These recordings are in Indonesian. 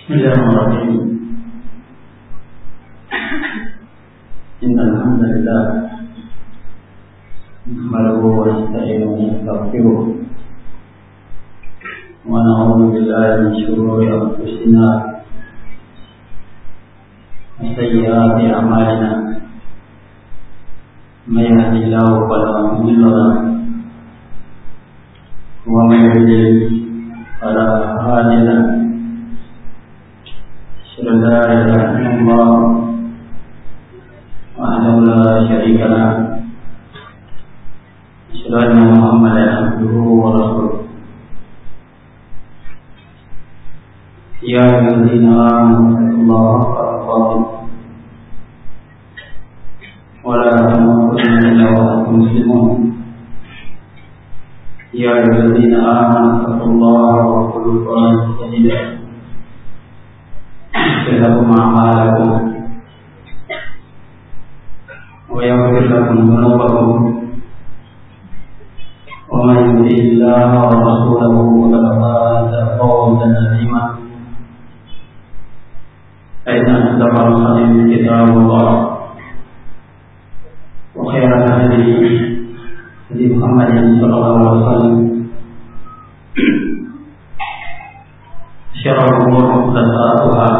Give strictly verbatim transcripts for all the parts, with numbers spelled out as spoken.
Bismillahirrahmanirrahim. Innal hamdalillah nahmaduhu wa nasta'inuhu wa nastaghfiruh wa na'udzu billahi min shururi anfusina wa sayyiati a'malina. May yahdihillahu fala mudilla lahu wa may yudlil fala hadiya lahu. La ilaha illallah wahdahu la syarika lahu asyhadu anna Muhammadan abduhu wa rasuluh. Ya ayyuhallazina amanu haqqa tuqatih wa la tamutunna illa wa antum muslimun. Ya ayyuhallazina amanu taqullaha wa qulu qawlan sadida لكم أعمالكم ويغفر لكم ذنوبكم ومن يطع الله ورسوله فقد فاز فوزا عظيما. فإن أصدق الحديث كتاب الله وخير الهدي هدي محمد صلى الله عليه وسلم شر الأمور محدثاتها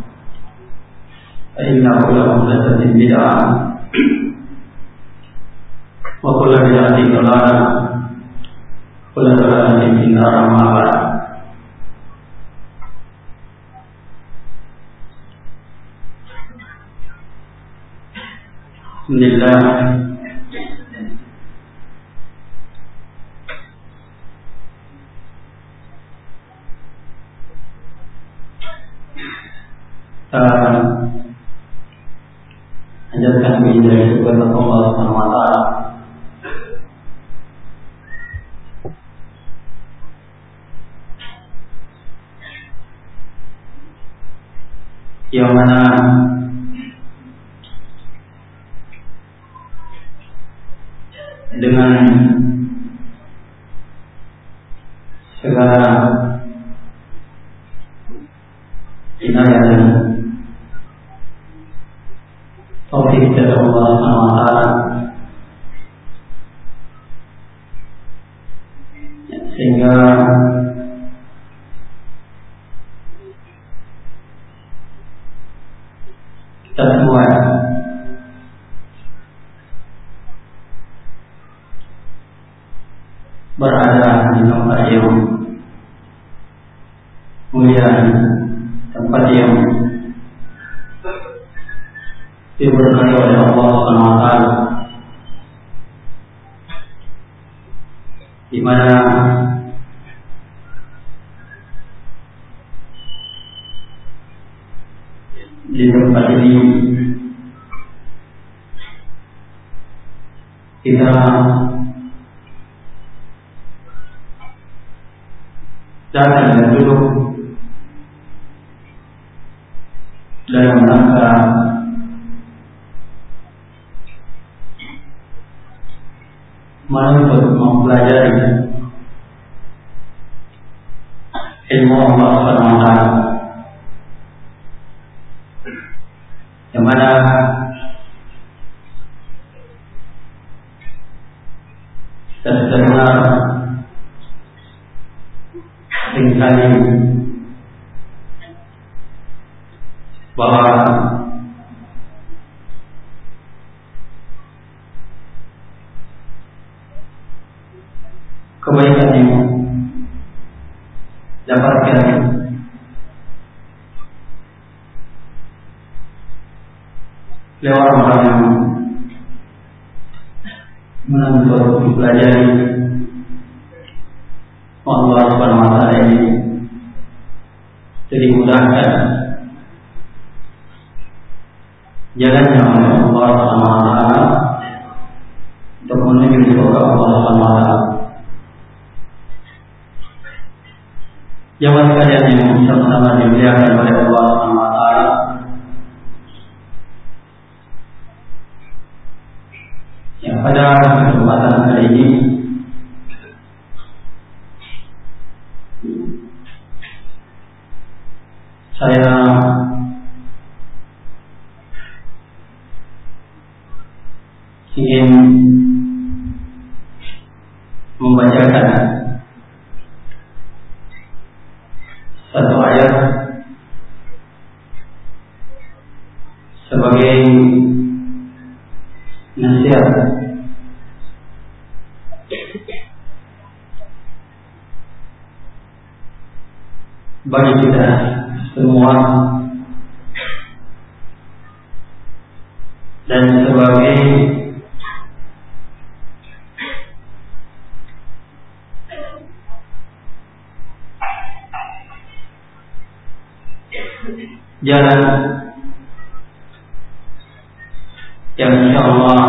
فإن كل محدثة بدعة وكل بدعة ضلالة وكل ضلالة في النار. أما بعد. Alhamdulillah, Anjurkan puji dari syukur kepada Allah Subhanahu wa taala yang mana dengan segala inayah dan taufik dari Allah Subhanahu wa taala sehingga kita semua berada di tempat yang mulia, tempat yang diberkahi oleh Allah Subhanahu wa taala, di mana di tempat ini kita datang dan duduk dalam rangka menuntut mempelajari ilmu Allah Subhanahu wa taala, yang mana kita sudah dengar seringkali bahwa kebaikan yang dapatkan lewat orang yang menuntut mempelajari Allah Subhanahu wa taala ini jadi mudahkan jalannya oleh Allah Subhanahu wa taala untuk menuju surga Allah Subhanahu wa taala. Jamaah sekalian yang sama-sama dimuliakan oleh Allah Subhanahu wa taala, yang pada kesempatan kali ini saya ingin membacakan satu ayat sebagai nasihat bagi kita semua dan sebagai jalan yang insyaallah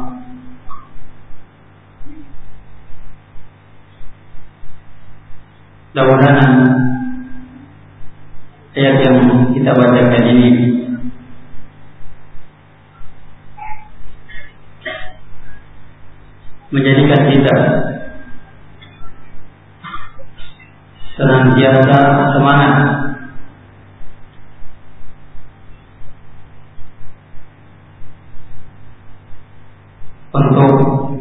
mudah-mudahan ayat yang kita bacakan ini menjadikan kita senantiasa semangat untuk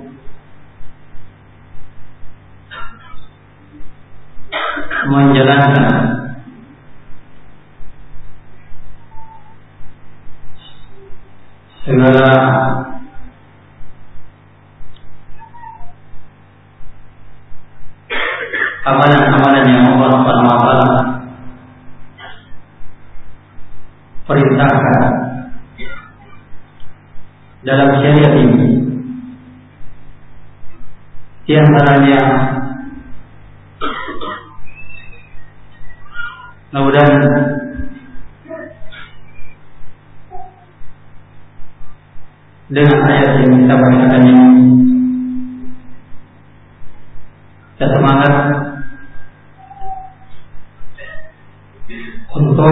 menjalankan segala amalan-amalan yang Allah Subhanahu wa taala perintahkan dalam syariat ini. Di antaranya mudah-mudahan dengan ayat yang kita bacakan ini kita semangat untuk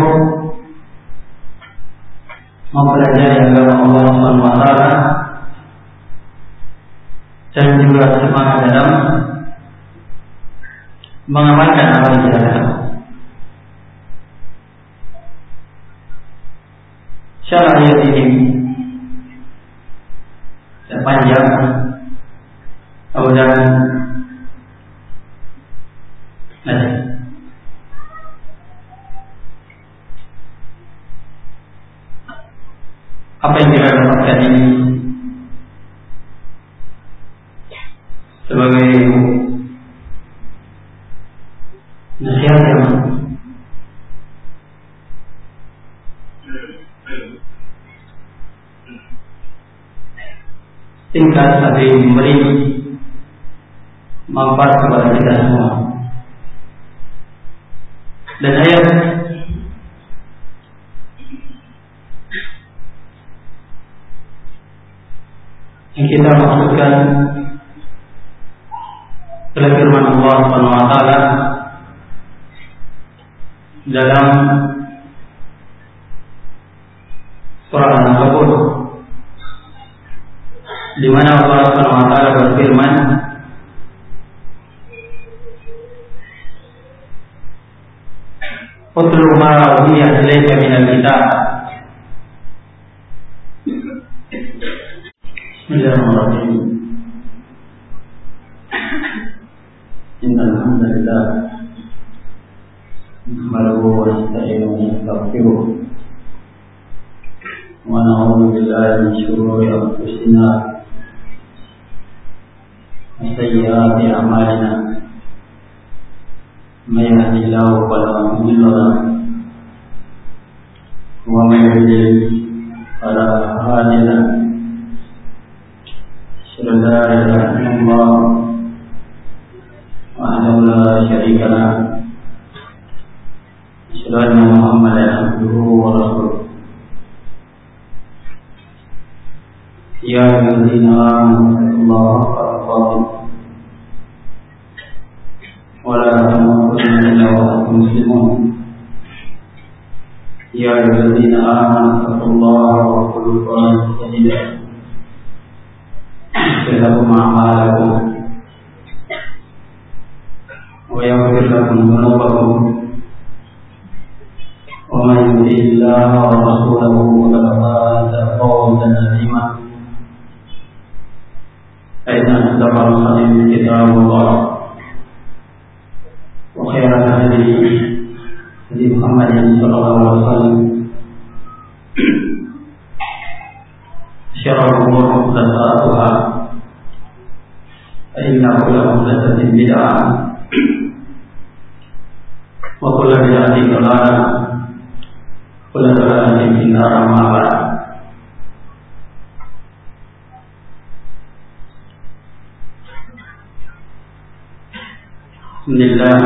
mempelajari agama Allah Subhanahu wa taala dan juga semangat dalam mengamalkan apa yang kita tahu. Syarah ayat ini panjang, kemudian nanti apa yang kita dapatkan ini sebagai nasihat yang tingkat tapi memberi manfaat kepada kita semua. Dan ayat yang kita maksudkan adalah firman Allah Subhanahu wa taala dalam surah An-Ankabut, di mana Allah Subhanahu wa taala berfirman, "Utlu ma uhiya ilayka minal kitab." Bismillahirrahmanirrahim. Innal hamdalillah nahmaduhu wa nasta'inuhu wa nastaghfiruh wa na'udzu billahi min shururi anfusina wa sayyiati a'malina. May yahdihillahu fala mudilla lahu wa may yudlil fala hadiya lahu. Asyhadu an la ilaha illallah wahdahu la syarika lahu. Asyhadu anna Muhammadan abduhu wa rasuluh. Ya ayyuhallazina amanu haqqa tuqatih wa la tamutunna illa wa antum muslimun. Ya ayyuhallazina amanu taqullaha wa qulu qawlan sadida yaghfir lakum a'malakum wa yaghfir lakum dhunubakum wa ومن يطع الله ورسوله فقد فاز فوزا عظيما فإن أصدق الحديث كتاب الله وخير الهدي هدي محمد صلى الله عليه وسلم شر الأمور محدثاتها فإن كل محدثة بدعة وكل بدعة ضلالة وكل ضلالة في النار أما بعد. Bismillah.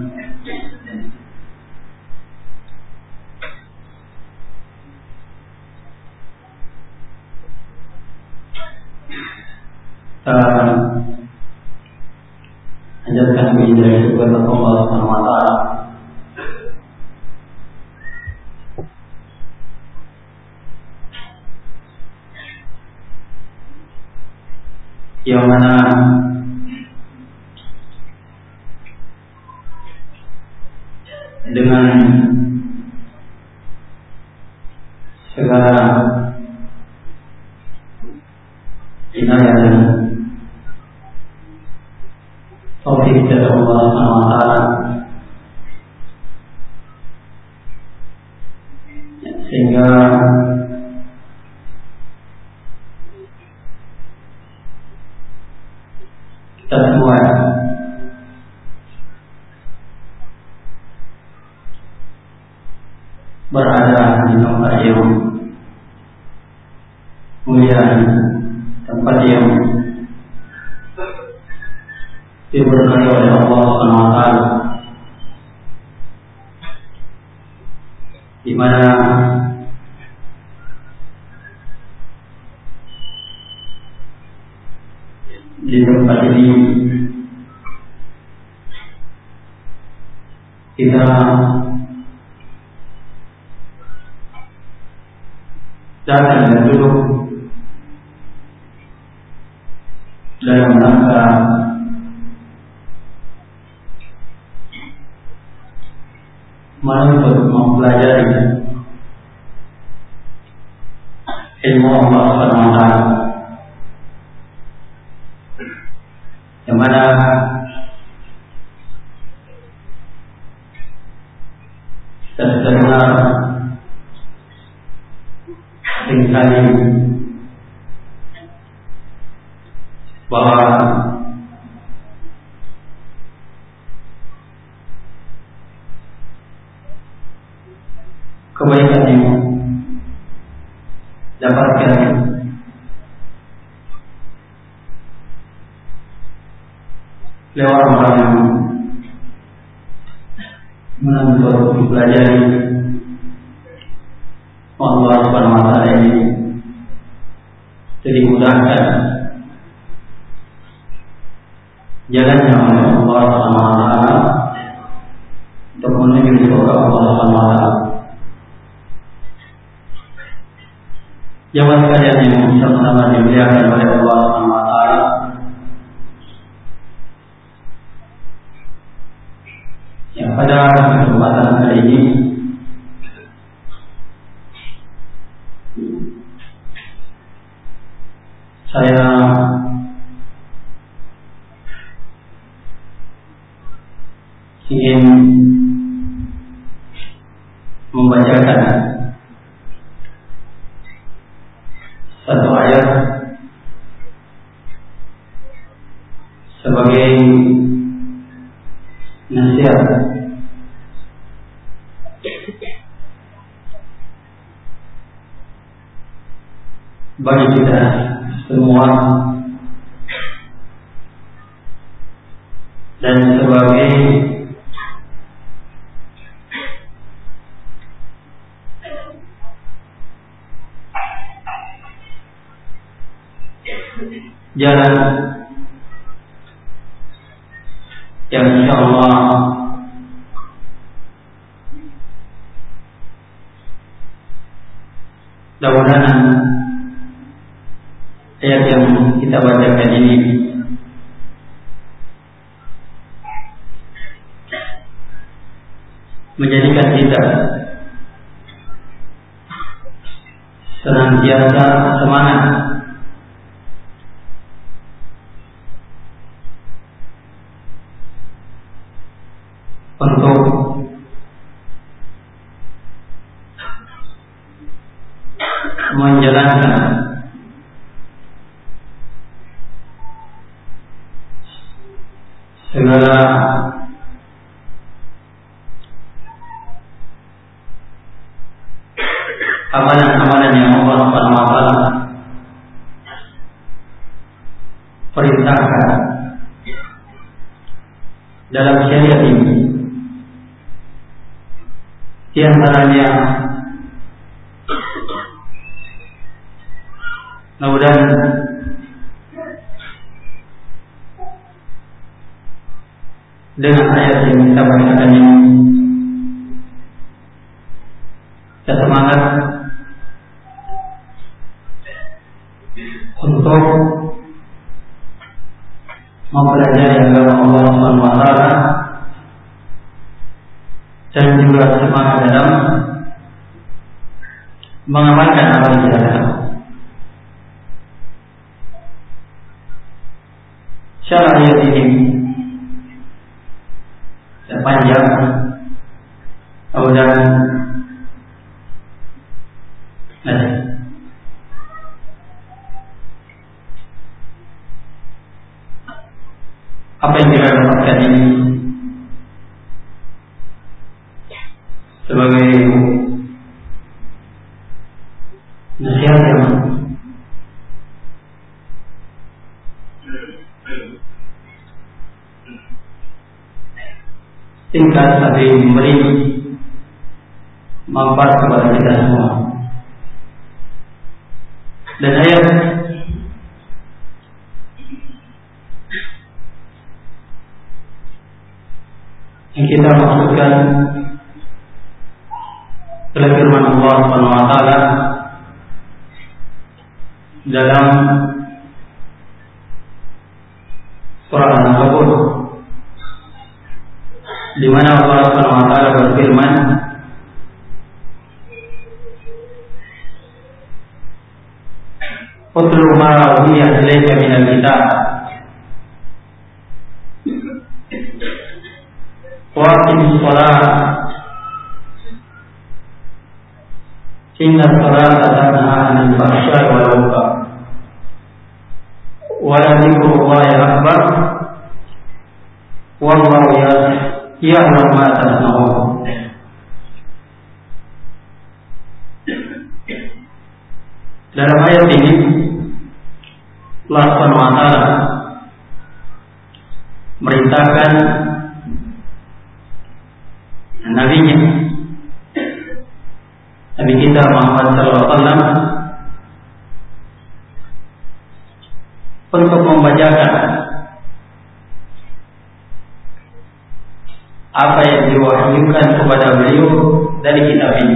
Ajarkan puji dari kepada Allah Subhanahu wa taala. Yang mana dengan segala inayah dan taufik dari Allah Subhanahu wa taala, sehingga kita semua berada di tempat yang mulia, tempat yang diberkahi oleh Allah Subhanahu wa taala, di mana di tempat ini kita datang dan duduk dalam rangka menuntut mempelajari ilmu Allah Subhanahu wa taala, yang mana kita sudah dengar seringkali bahwa kebaikan yang dapatkan lewat orang yang menuntut mempelajari Allah Subhanahu wa taala ini jadi mudahkan jalannya oleh Allah Subhanahu wa taala untuk menuju surga Allah Subhanahu wa taala. Jamaah sekalian yang sama-sama dimuliakan oleh Allah Subhanahu wa taala, yang pada kesempatan kali ini saya ingin membacakan satu ayat sebagai nasihat bagi kita semua dan sebagai jalan yang insya Allah mudah-mudahan ayat yang kita bacakan ini menjadikan kita senantiasa semangat untuk menjalankan segala amalan-amalan yang Allah Subhanahu wa taala perintahkan dalam syariat ini. Di antaranya mudah-mudahan dengan ayat yang kita bacakan ini kita semangat untuk mempelajari agama Allah Subhanahu wa taala dan juga semangat dalam mengamalkan apa yang kita tahu. Syarah ayat ini panjang, kemudian ada apa yang kita dapatkan ini sebagai nasihat yang tingkat tapi memberi manfaat kepada kita semua. Dan ayat yang kita maksudkan adalah firman Allah Subhanahu wa taala dalam surah An-Ankabut, di mana Allah Subhanahu wa taala berfirman, "Utlu ma uhiya ilayka minal kitab wa aqimis shalah inna salata tanha 'anil fahsya'i wal munkar wa la dzikrullahi akbar wallahu ya'lamu ma tasna'un." Dalam ayat ini Allah Subhanahu wa taala merintahkan nabinya, Nabi kita Muhammad sallallahu alaihi wasallam, untuk membacakan apa yang diwahyukan kepada beliau dari kitab ini.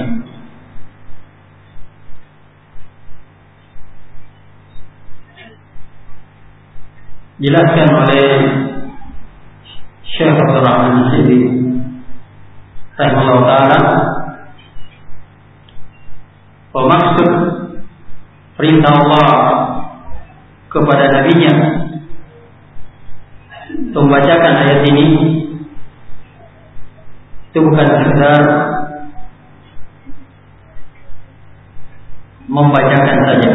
Dijelaskan oleh Syekh Abdul Rahman Al-Sidi rahimahullah ta'ala bahwa maksud perintah Allah kepada nabinya untuk membacakan ayat ini itu bukan sekedar membacakan saja.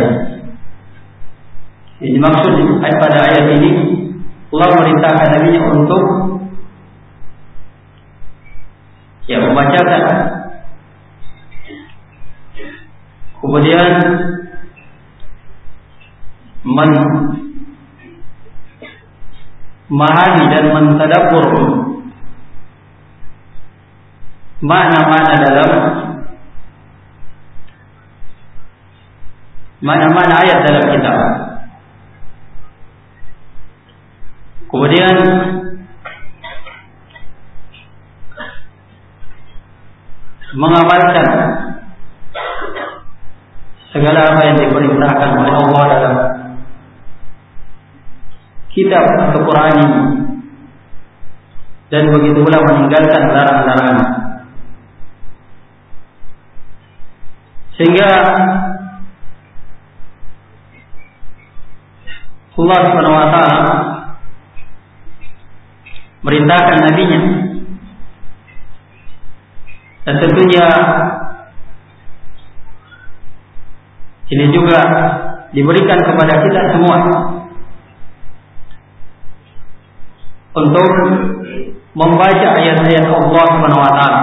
Jadi maksud pada ayat ini Allah merintahkan nabinya untuk ya membacakan, kemudian memahami dan mentadabbur makna-makna dalam makna-makna ayat dalam kitab. Kemudian mengamalkan segala apa yang diperintahkan oleh Allah dalam kitab Al-Quran ini, dan begitu pula meninggalkan larangan-larangan, sehingga Allah Subhanahu wa taala merintahkan nabinya, dan tentunya ini juga diberikan kepada kita semua untuk membaca ayat-ayat Allah Subhanahu wa taala.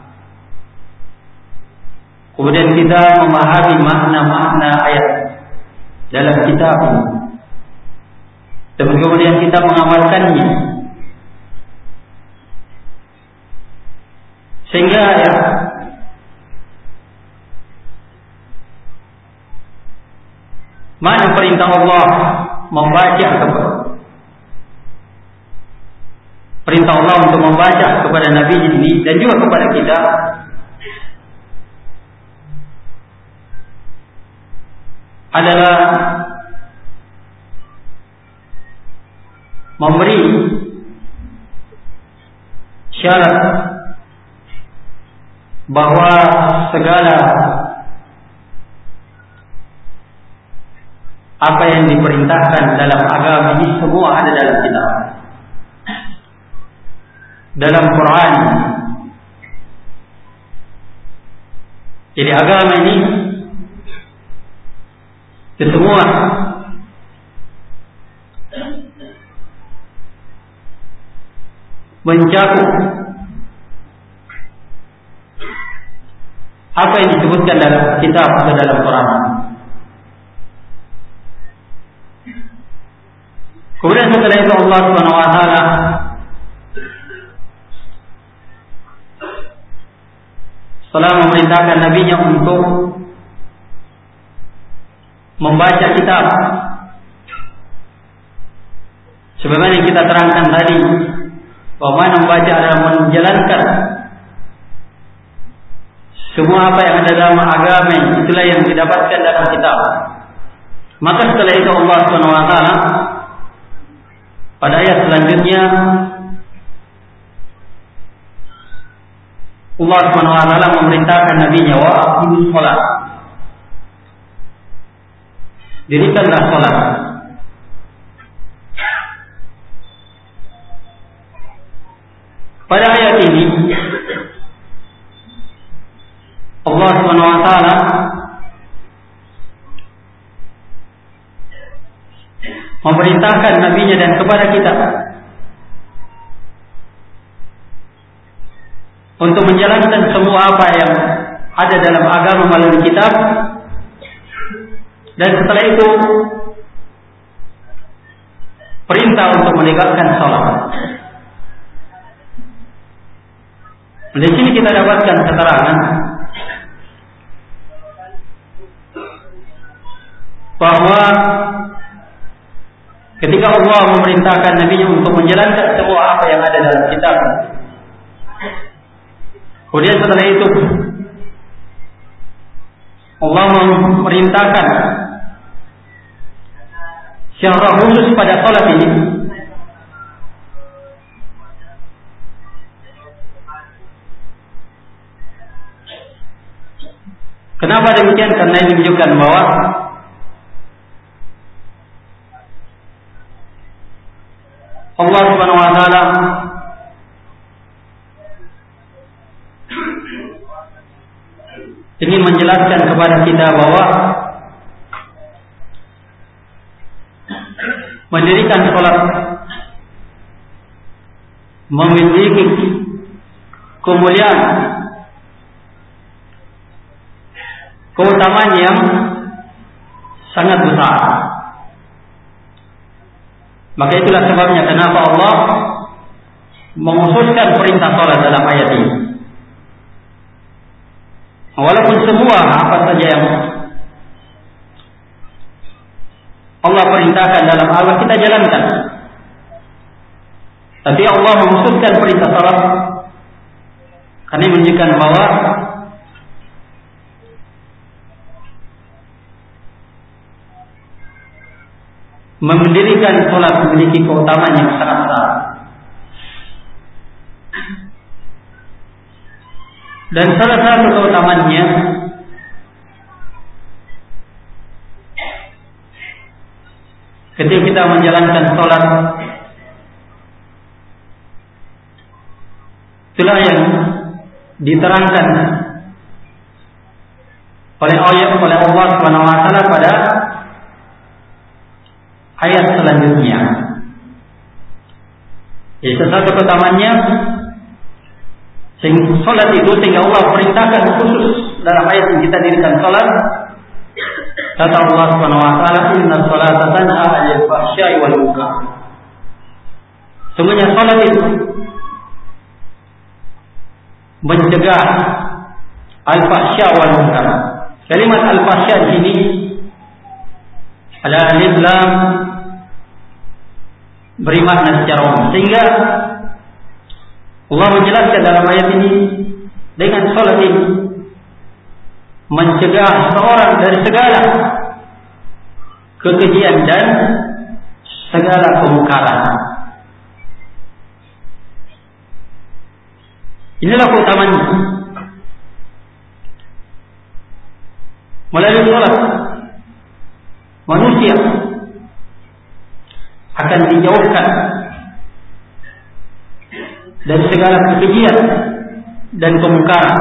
Kemudian kita memahami makna-makna ayat dalam kitab, dan kemudian kita mengamalkannya, sehingga ya mana perintah Allah membaca kepada perintah Allah untuk membaca kepada Nabi ini dan juga kepada kita adalah memberi syarat bahwa segala apa yang diperintahkan dalam agama ini semua ada dalam kitab, dalam Quran. Jadi agama ini itu semua mencakup apa yang disebutkan dalam kitab atau dalam Quran. Kemudian setelah itu Allah Subhanahu wa taala setelah memerintahkan nabinya untuk membaca kitab, sebagaimana yang kita terangkan tadi, bahwa membaca adalah menjalankan semua apa yang ada dalam agama, itulah yang didapatkan dalam kitab. Maka setelah itu Allah Subhanahu wa taala pada ayat selanjutnya Allah Subhanahu wa taala memerintahkan nabinya, wa aqimus shalah, dirikanlah salat. Pada ayat ini Allah Subhanahu wa taala memerintahkan nabinya dan kepada kita untuk menjalankan semua apa yang ada dalam agama melalui kitab, dan setelah itu perintah untuk menegakkan salat. Di sini kita dapatkan keterangan bahwa ketika Allah memerintahkan nabinya untuk menjalankan semua apa yang ada dalam kitab, kemudian setelah itu Allah memerintahkan secara khusus pada salat ini, kenapa demikian? Karena ini menunjukkan bahwa Allah Subhanahu wa taala ingin menjelaskan kepada kita bahwa mendirikan salat memiliki kemuliaan, keutamaan yang sangat besar. Maka itulah sebabnya kenapa Allah mengkhususkan perintah salat dalam ayat ini. Walaupun semua apa saja yang Allah perintahkan dalam agama kita jalankan, tapi Allah mengkhususkan perintah salat karena menunjukkan bahwa mendirikan salat memiliki keutamaan yang sangat besar. Dan salah satu keutamaannya ketika kita menjalankan sholat, itulah yang diterangkan oleh ayat oleh Allah Subhanahu wa taala pada ayat selanjutnya. Jadi satu keutamaannya, sehingga sholat itu sehingga Allah perintahkan khusus dalam ayat yang kita dirikan sholat. Kata Allah Subhanahu wa taala, "Inna sholata tanha 'anil fahsya'i wal munkar." Sungguhnya sholat itu mencegah al-fahsya wal munkar. Kalimat al-fahsya di sini adalah alif lam beri makna secara umum, sehingga Allah menjelaskan dalam ayat ini dengan sholat ini mencegah seorang dari segala kekejian dan segala kemungkaran. Inilah keutamanya. Melalui sholat manusia akan dijauhkan dari segala kekejian dan kemungkaran.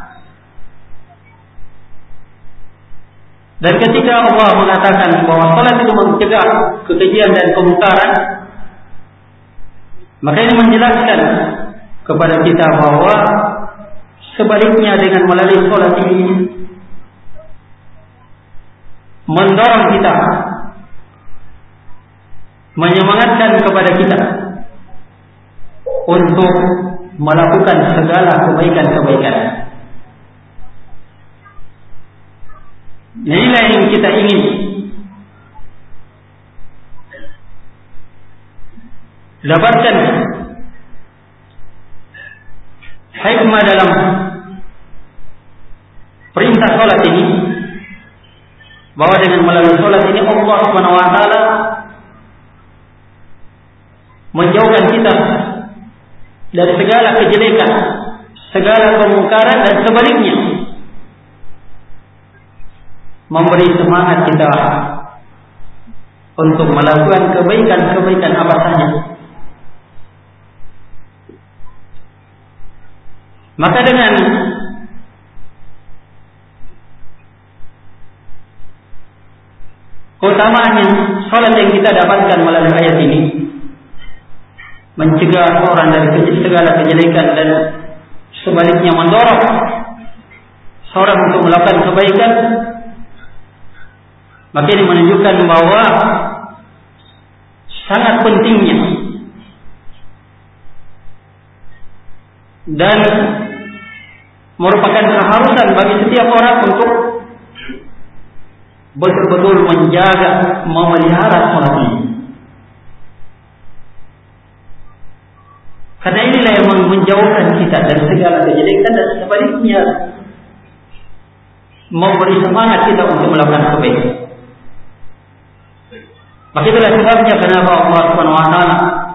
Dan ketika Allah mengatakan bahwa salat itu mencegah kekejian dan kemungkaran, maka ini menjelaskan kepada kita bahwa sebaliknya dengan melalui salat ini mendorong kita, menyemangatkan kepada kita untuk melakukan segala kebaikan-kebaikan. Inilah yang kita ingin. Dapatkan hikmah dalam perintah salat ini, bahwa dengan melalui salat ini Allah Subhanahu wa taala menjauhkan kita dari segala kejelekan, segala kemungkaran, dan sebaliknya memberi semangat kita untuk melakukan kebaikan-kebaikan apa saja. Maka dengan keutamaan yang salat yang kita dapatkan melalui ayat ini, mencegah orang dari segala kejelekan dan sebaliknya mendorong seorang untuk melakukan kebaikan, maka ini menunjukkan bahwa sangat pentingnya dan merupakan keharusan bagi setiap orang untuk betul-betul menjaga, memelihara salat ini. Karena inilah yang menjauhkan kita dari segala kejelekan dan sebaliknya memberi semangat kita untuk melakukan kebaikan. Maka itulah sebabnya kenapa Allah Subhanahu wa taala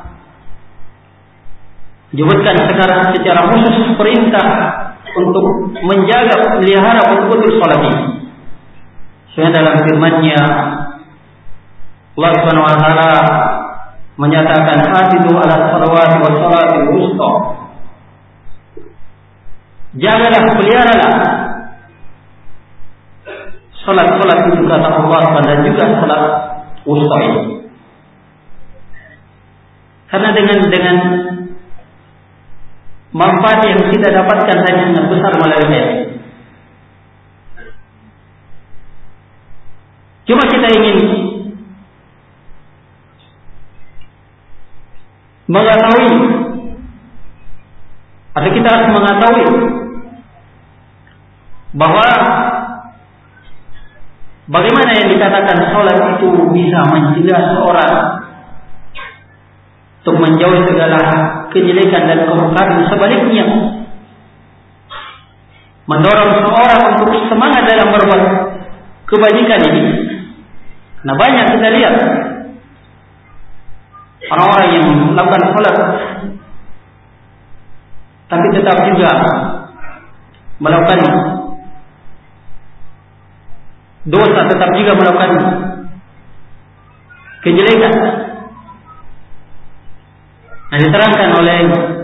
menyebutkan secara secara khusus perintah untuk menjaga, melihara betul-betul salat ini. Sehingga dalam firman-Nya Allah Subhanahu wa taala menyatakan hafizu ala salawati wa salatil wusta. Jagalah, peliharalah salat-salat itu kata Allah, dan juga salat wusta ini. Karena dengan dengan manfaat yang kita dapatkan tadi sangat besar melalui ayat. Cuma kita ingin mengetahui, atau kita harus mengetahui bahwa bagaimana yang dikatakan salat itu bisa mencegah seorang untuk menjauhi segala kejelekan dan kemungkaran, sebaliknya mendorong seorang untuk semangat dalam berbuat kebajikan ini. Nah, banyak kita lihat orang-orang yang melakukan salat tapi tetap juga melakukan dosa, tetap juga melakukan kejelekan. Nah, diterangkan oleh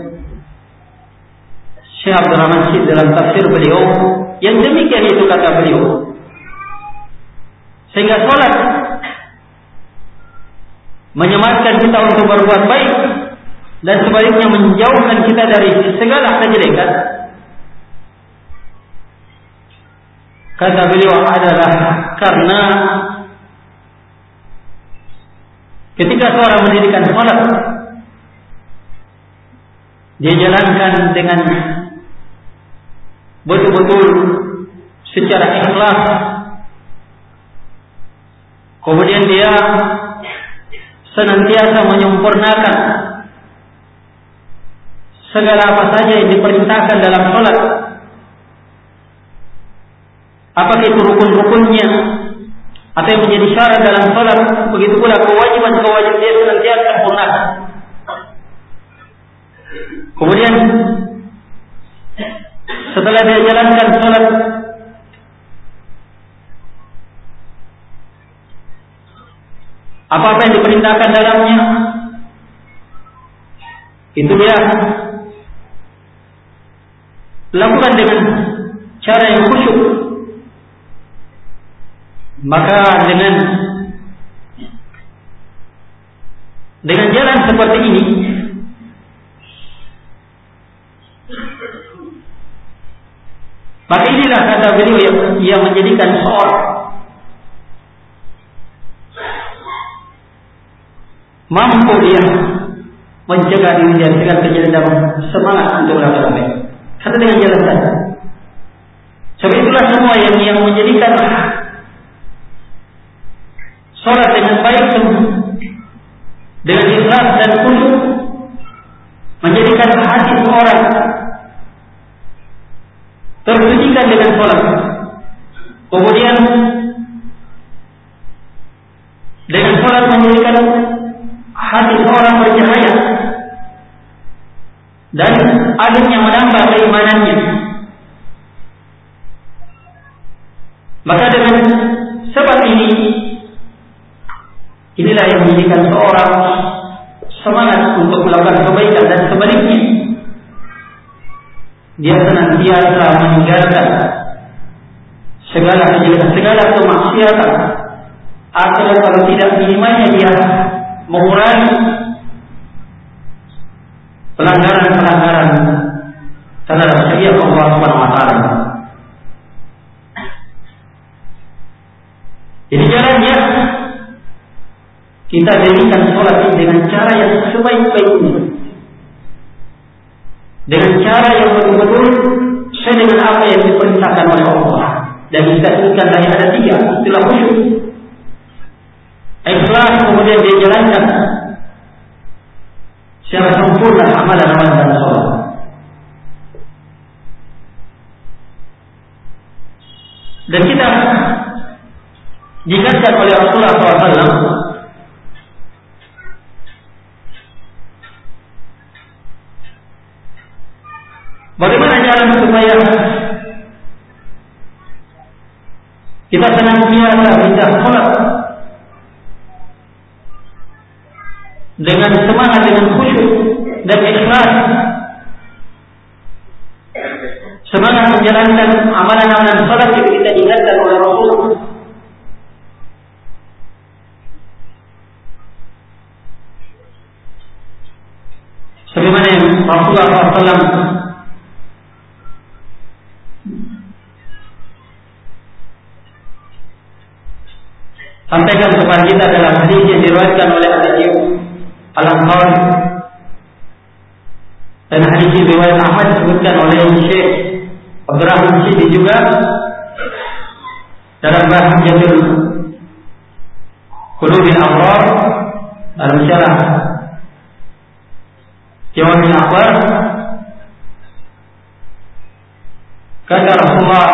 Syekh Abdul Rahman Syed dalam tafsir beliau, yang demikian itu kata beliau. Sehingga sholat menyemangatkan kita untuk berbuat baik dan sebaliknya menjauhkan kita dari segala kejelekan. Kata beliau adalah karena ketika seorang mendirikan sholat, dia jalankan dengan betul-betul secara ikhlas. Kemudian dia senantiasa menyempurnakan segala apa saja yang diperintahkan dalam sholat. Apakah itu rukun-rukunnya atau yang menjadi syarat dalam sholat, begitu pula kewajiban-kewajiban dia senantiasa sempurnakan. Kemudian setelah dia jalankan sholat, apa-apa yang diperintahkan dalamnya itu dia lakukan dengan cara yang khusyuk. Maka dengan dengan jalan seperti ini, maka inilah kata beliau yang, yang menjadikan seorang mampu dia mencegah diri dari segala kejadian dan semangat untuk melakukan baik. Karena dengan jalan saja. Sebab itulah semua yang yang menjadikan sholat dengan baik dengan ikhlas dan khusyuk, menjadikan hati orang tersucikan dengan sholat. Kemudian dengan sholat menjadikan hati orang bercahaya dan akhirnya menambah keimanannya. Maka dengan sebab ini, inilah yang menjadikan seorang semangat untuk melakukan kebaikan, dan sebaliknya dia senantiasa meninggalkan segala kejelekan, segala kemaksiatan, atau kalau tidak minimalnya dia mengurangi pelanggaran-pelanggaran terhadap syariat Allah Subhanahu wa taala. Jadi jalannya kita jadikan sholat ini dengan cara yang sebaik-baiknya, dengan cara yang betul-betul sesuai dengan apa yang diperintahkan oleh Allah. Dan kita sebutkan tadi ada tiga, istilah khusyuk, ikhlas, kemudian dia jalankan secara sempurna amalan-amalan dan sholat. Dan kita diingatkan oleh Rasulullah shallallahu alaihi wasallam bagaimana jalan supaya kita senantiasa bisa sholat dengan semangat, dengan khusyuk dan ikhlas, semangat menjalankan amalan-amalan sholat yang kita diingatkan oleh Rasulullah. Sebagaimana yang Rasulullah shallallahu alaihi wasallam sampaikan kepada kita dalam hadis yang diriwayatkan oleh Al-Ayyub Al-Ansari, dan hadis ini riwayat Ahmad disebutkan oleh Syekh Abdul Rahman Syed juga dalam bahas Jazul Qulubil Abrar dalam syarah Jawamil Akhbar. Kata Rasulullah,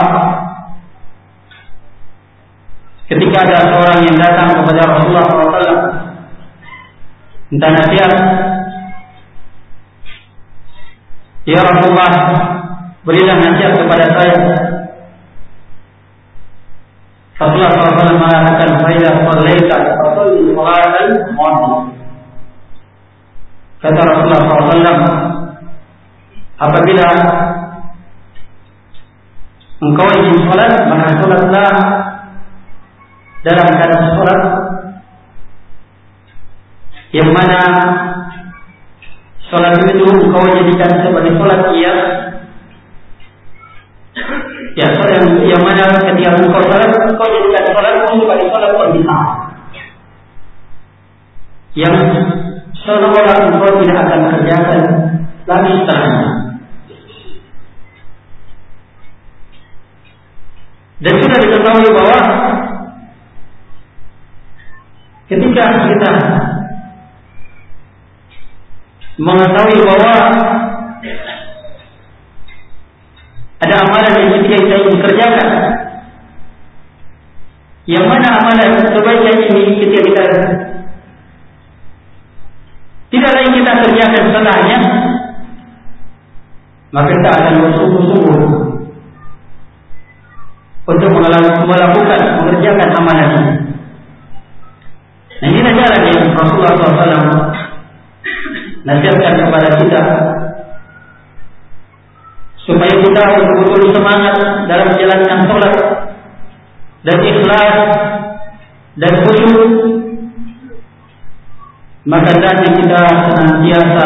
ketika ada seorang yang datang kepada Rasulullah shallallahu alaihi wasallam minta nasihat, ya Rasulullah, berilah nasihat kepada saya. Rasulullah shallallahu alaihi wasallam mengatakan, "Faiza shallaita tusalli salatal maghrib. Kata Rasulullah shallallahu alaihi wasallam, apabila engkau ingin sholat, maka sholatlah dalam keadaan sholat yang mana sholat itu engkau jadikan sebagai sholat ia ya sholat yang, yang mana ketika engkau sholat engkau jadikan sholat sebagai sholat perpisahan yang seolah-olah engkau tidak akan kerjakan lagi setelahnya. Dan sudah diketahui bahwa ketika kita mengetahui bahwa ada amalan yang ketika kita ingin kerjakan, yang mana amalan kebaikan ini ketika kita tidak lagi kita kerjakan setelahnya, maka kita akan bersungguh-sungguh untuk melakukan, mengerjakan amalan ini. Nah, ini jalan yang Rasulullah shallallahu alaihi wasallam nasihatkan kepada kita supaya kita betul-betul semangat dalam menjalankan sholat dan ikhlas dan khusyuk. Maka nanti kita senantiasa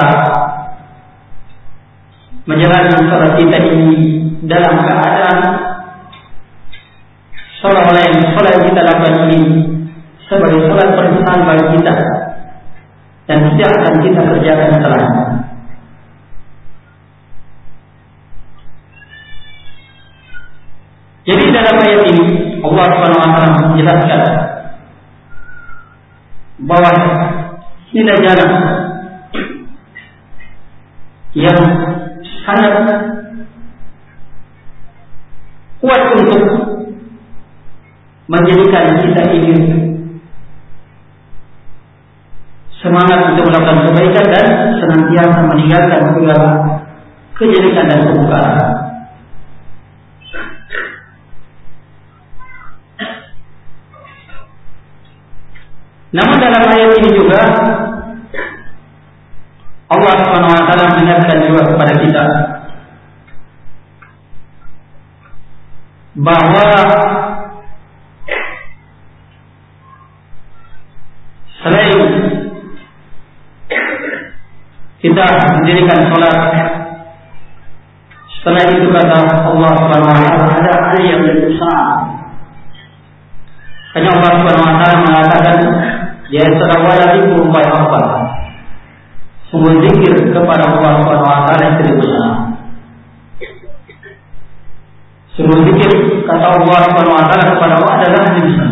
menjalankan sholat kita ini dalam keadaan seolah-olah yang sholat kita lakukan ini sebagai sholat perpisahan bagi kita dan tidak akan kita kerjakan setelahnya. Jadi dalam ayat ini Allah subhanahu wa taala menjelaskan bahwa ini adalah jalan yang sangat kuat untuk menjadikan kita ini semangat untuk melakukan kebaikan dan senantiasa meninggalkan segala kejelekan dan kemungkaran. Namun dalam ayat ini juga Allah subhanahu wa taala mengingatkan juga kepada kita bahwa selain kita mendirikan sholat, setelah itu kata Allah subhanahu wa taala ada hal yang lebih besar. Karena Allah subhanahu wa taala mengatakan ya sarawala dzikru wa akbar. Sungguh zikir kepada Allah subhanahu wa taala yang lebih besar. Sungguh zikir kata Allah subhanahu wa taala kepada Allah adalah lebih besar.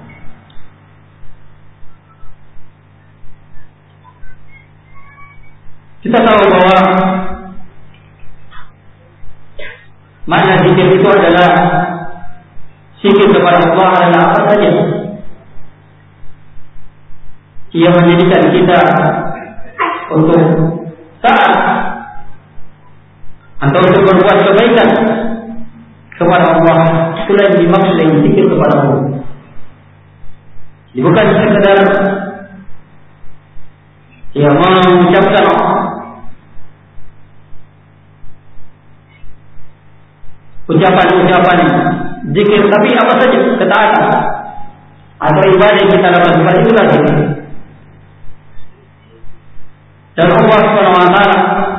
Kita tahu bahwa makna zikir itu adalah zikir kepada Allah adalah apa saja yang menjadikan kita untuk taat atau untuk berbuat kebaikan kepada Allah. Itulah yang dimaksud dengan zikir kepada Allah. Bukan sekedar yang mengucapkan ucapan-ucapan zikir, tapi apa saja ketaatan atau ibadah yang kita lakukan itu lagi. Dan Allah subhanahu wa taala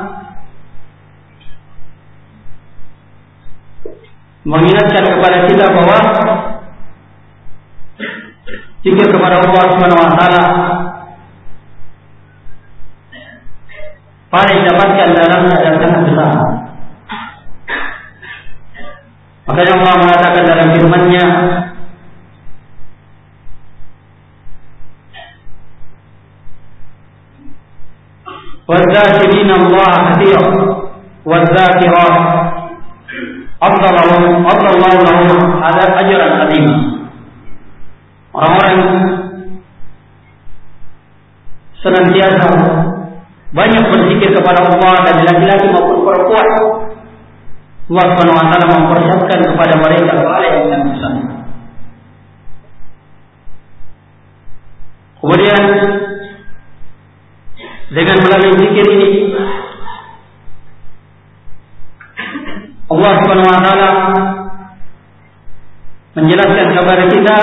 mengingatkan kepada kita bahwa zikir kepada Allah subhanahu wa taala paling dapatkan dalam keadaan sangat besar. Makanya Allah mengatakan dalam firman-Nya, وَالذَّاكِرِينَ اللَّهَ كَثِيرًا وَالذَّاكِرَاتِ أَعَدَّ اللَّهُ لَهُمْ أَجْرًا عَظِيمًا. Orang-orang senantiasa banyak berzikir kepada Allah dan laki-laki maupun perempuan, Allah subhanahu wa taala mempersiapkan kepada mereka pahala yang sangat besar. Kemudian dengan melalui zikir ini Allah Subhanahu wa taala menjelaskan kepada kita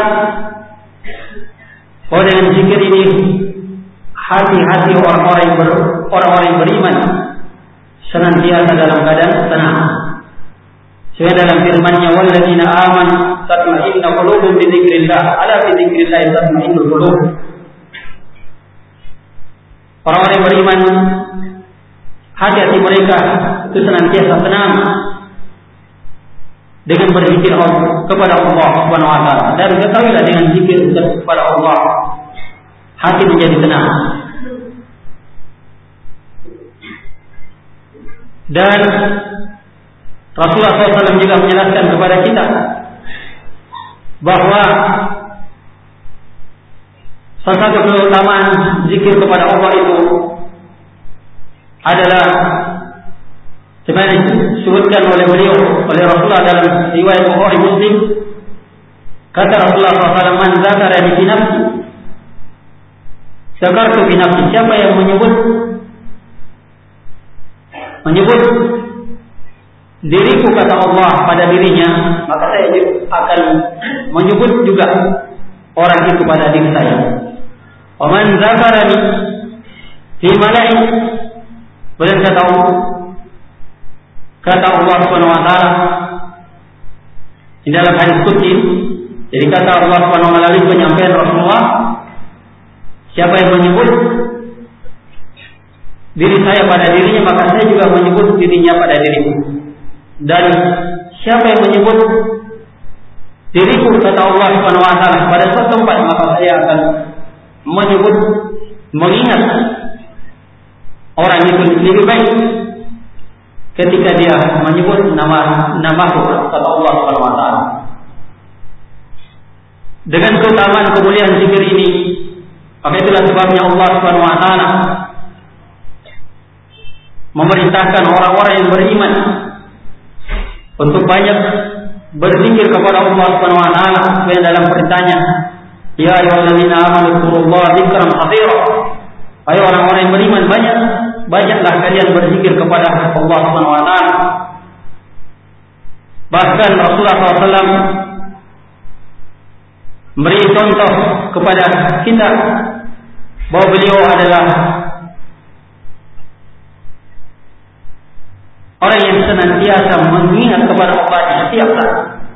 bahwa dengan zikir ini hati-hati orang-orang yang ber, orang-orang yang beriman senantiasa dalam keadaan tenang. Sesuai dalam firman-Nya, walladzina amanu tatma'innu qulubuhum bi dzikrillah, ala bi dzikrillah tatma'innul qulub. Orang-orang yang beriman hati-hati mereka itu senantiasa tenang dengan berzikir kepada Allah Subhanahu wa taala. Dan ketahuilah dengan zikir kepada Allah hati menjadi tenang. Dan Rasulullah shallallahu alaihi wasallam juga menjelaskan kepada kita bahwa salah satu keutamaan zikir kepada Allah itu adalah sebenarnya disebutkan oleh beliau, oleh Rasulullah dalam riwayat Bukhari Muslim, kata Rasulullah shallallahu alaihi wasallam, man zakarani fi nafsi zakartu fi nafsi. Siapa yang menyebut menyebut diriku kata Allah pada dirinya, maka saya akan menyebut juga orang itu pada diri saya. Wa man zakarani fi mala'i, kemudian kata Allah kata Allah Subhanahu wa taala di dalam hadis qudsi, jadi kata Allah Subhanahu wa taala melalui penyampaian Rasulullah, siapa yang menyebut diri saya pada dirinya, maka saya juga menyebut dirinya pada diriku. Dan siapa yang menyebut diriku kata Allah Subhanahu wa taala pada suatu tempat, maka saya akan menyebut mengingat orang itu lebih baik ketika dia menyebut nama namaku kata Allah Subhanahu wa taala. Dengan keutamaan kemuliaan zikir ini, maka itulah sebabnya Allah Subhanahu wa taala memerintahkan orang-orang yang beriman untuk banyak berzikir kepada Allah Subhanahu wa taala sesuai dalam perintahnya, ya ayyuhallazina amanu dzkurullaha dzikran katsira. Ayo orang-orang yang beriman, banyak banyaklah kalian berzikir kepada Allah Subhanahu wa taala. Bahkan Rasulullah shallallahu alaihi wasallam memberi contoh kepada kita bahwa beliau adalah orang yang senantiasa mengingat kepada Allah di setiap saat.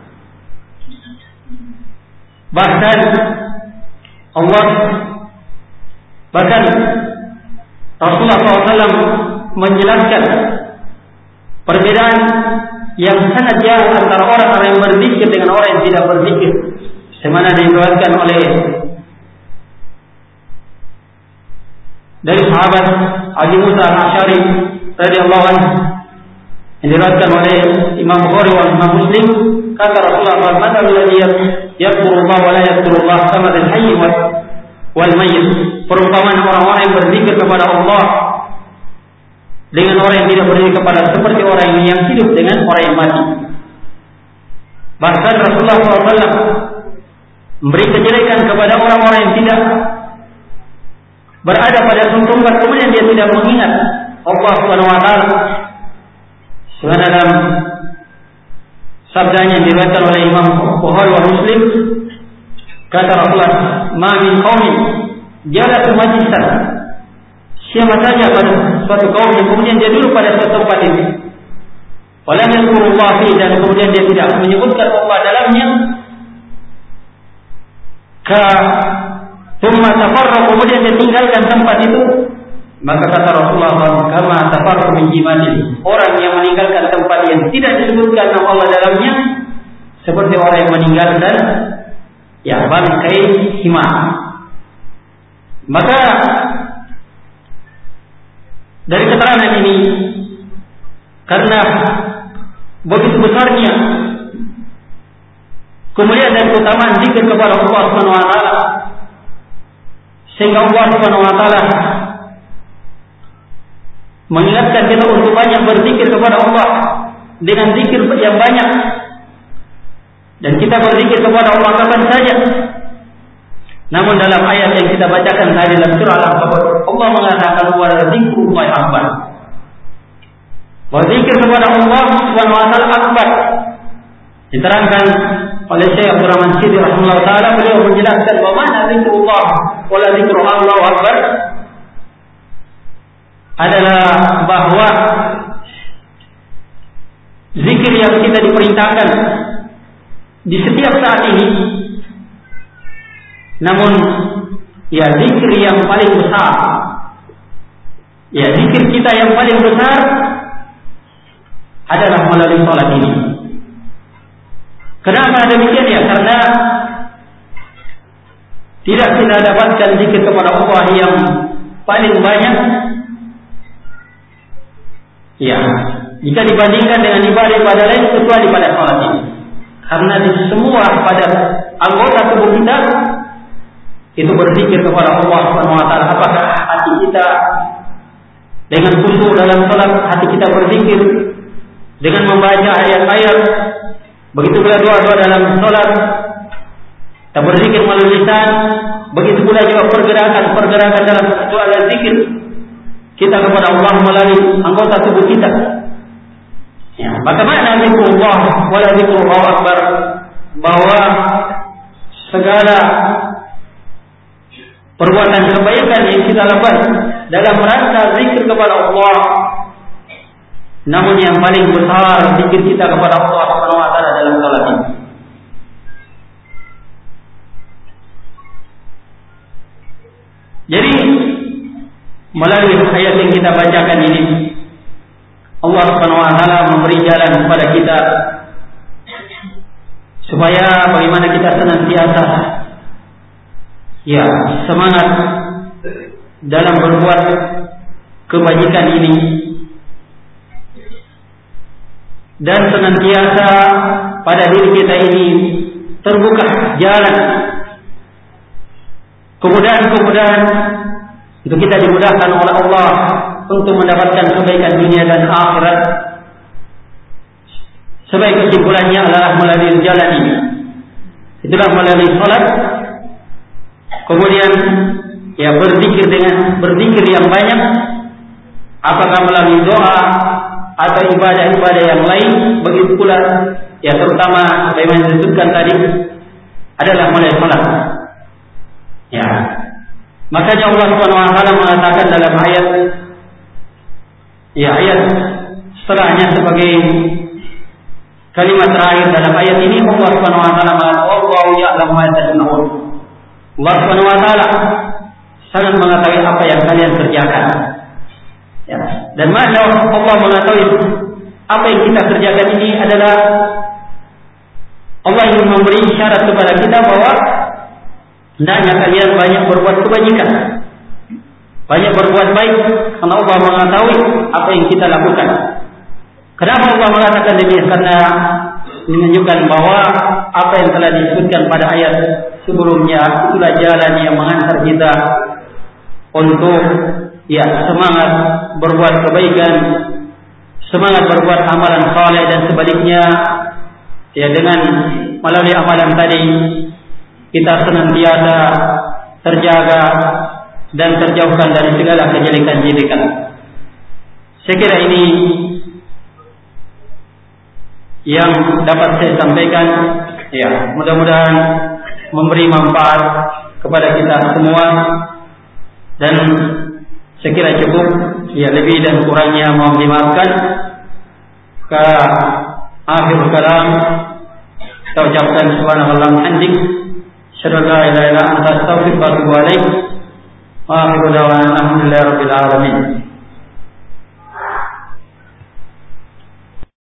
Bahkan Allah, bahkan Rasulullah shallallahu alaihi wasallam menjelaskan perbedaan yang sangat jauh antara orang-orang yang berzikir dengan orang yang tidak berzikir. Semana diriwayatkan oleh dari sahabat Abu Musa al-Asy'ari radhiyallahu anhu, yang diriwayatkan oleh Imam Bukhari dan Imam Muslim, kata Rasulullah shallallahu alaihi wasallam, "Alladzi yadhkurullah wa la yadhkurullah kama al-hayy wal mayyit." Perumpamaan orang-orang yang berzikir kepada Allah dengan orang yang tidak berzikir kepada seperti orang yang hidup dengan orang yang mati. Bahkan Rasulullah shallallahu alaihi wasallam memberi kejelekan kepada orang-orang yang tidak berada pada suatu tempat kemudian dia tidak mengingat Allah Subhanahu wa taala. Sebagaimana dalam sabdanya yang diriwayatkan oleh Imam Bukhari dan Muslim, kata Rasulullah, "Ma min qaumin jalasa majlisan." Siapa saja pada suatu kaum yang kemudian dia duduk pada suatu tempat ini, walam yadhkurullah fi, dan kemudian dia tidak menyebutkan Allah dalamnya, ka thumma tafarraqu, kemudian dia tinggalkan tempat itu, maka kata Rasulullah shallallahu alaihi wasallam, kama tafarraqu min jimali, orang yang meninggalkan tempat yang tidak disebutkan nama Allah dalamnya seperti orang yang meninggalkan ya bangkai hima. Maka dari keterangan ini, karena begitu besarnya kemuliaan dan keutamaan zikir kepada Allah Subhanahu wa taala, sehingga Allah Subhanahu wa taala mengingatkan kita untuk banyak berzikir kepada Allah dengan zikir yang banyak. Dan kita berzikir kepada Allah kapan saja, Namun dalam ayat yang kita bacakan tadi dalam surah Al-Ankabut, Allah mengatakan wa dzikrullahi akbar. Wa zikir kepada Allah Subhanahu wa taala akbar. Diterangkan oleh Syekh Abdul Rahman Sidi rahimahullah taala, beliau menjelaskan bahwa mana zikrullah wa la zikrullah akbar adalah bahwa zikir yang kita diperintahkan di setiap saat ini, namun ya zikir yang paling besar, ya zikir kita yang paling besar adalah melalui salat ini. Kenapa demikian? Ya karena tidak kita dapatkan zikir kepada Allah yang paling banyak, ya jika dibandingkan dengan ibadah-ibadah lain kecuali pada salat ini. Karena di semua pada anggota tubuh kita itu berzikir kepada Allah Subhanahu wa taala. Apakah hati kita dengan khusyuk dalam salat, hati kita berzikir dengan membaca ayat-ayat, begitu pula doa-doa dalam salat, kita berzikir melalui lisan, begitu pula juga pergerakan-pergerakan dalam doa dan zikir kita kepada Allah melalui anggota tubuh kita. Ya, maka makna zikrullah wala zikrullah akbar, bahwa segala perbuatan kebaikan yang kita lakukan dalam rangka zikir kepada Allah, namun yang paling besar zikir kita kepada Allah Subhanahu wa taala dalam salat ini. Jadi melalui ayat yang kita bacakan ini, Allah Subhanahu wa taala memberi jalan kepada kita supaya bagaimana kita senantiasa ya semangat dalam berbuat kebajikan ini, dan senantiasa pada diri kita ini terbuka jalan kemudahan-kemudahan untuk kita dimudahkan oleh Allah untuk mendapatkan kebaikan dunia dan akhirat. Sebaik kesimpulannya adalah melalui jalan ini, itulah melalui salat, kemudian ya berzikir dengan berzikir yang banyak, apakah melalui doa atau ibadah-ibadah yang lain, begitu pula ya terutama bagaimana disebutkan tadi adalah melalui salat. Ya, makanya Allah Subhanahu wa taala mengatakan dalam ayat ya ayat setelahnya sebagai kalimat terakhir dalam ayat ini, Allah Subhanahu wa taala mengatakan wallahu ya'lamu ma tasna'un. Allah Subhanahu wa taala sangat mengetahui apa yang kalian kerjakan. Ya, dan makna Allah mengetahui apa yang kita kerjakan ini adalah Allah ingin memberi isyarat kepada kita bahwa hendaknya kalian banyak berbuat kebajikan, banyak berbuat baik, karena Allah mengetahui apa yang kita lakukan. Kenapa Allah mengatakan demikian? Karena menunjukkan bahwa apa yang telah disebutkan pada ayat sebelumnya itulah jalan yang mengantar kita untuk ya semangat berbuat kebaikan, semangat berbuat amalan saleh, dan sebaliknya ya dengan melalui amalan tadi kita senantiasa terjaga dan terjauhkan dari segala kejelekan-jelekan. Saya kira ini yang dapat saya sampaikan. Ya, mudah-mudahan memberi manfaat kepada kita semua, dan saya kira cukup. Ya, lebih dan kurangnya mohon dimaafkan. Ke akhir kalam kita ucapkan subhanallah hamdik, asyhadu an la ilaha illa anta astaghfiruka wa atubu ilaik. Wa akhiru da'wana alhamdulillahi rabbil alamin.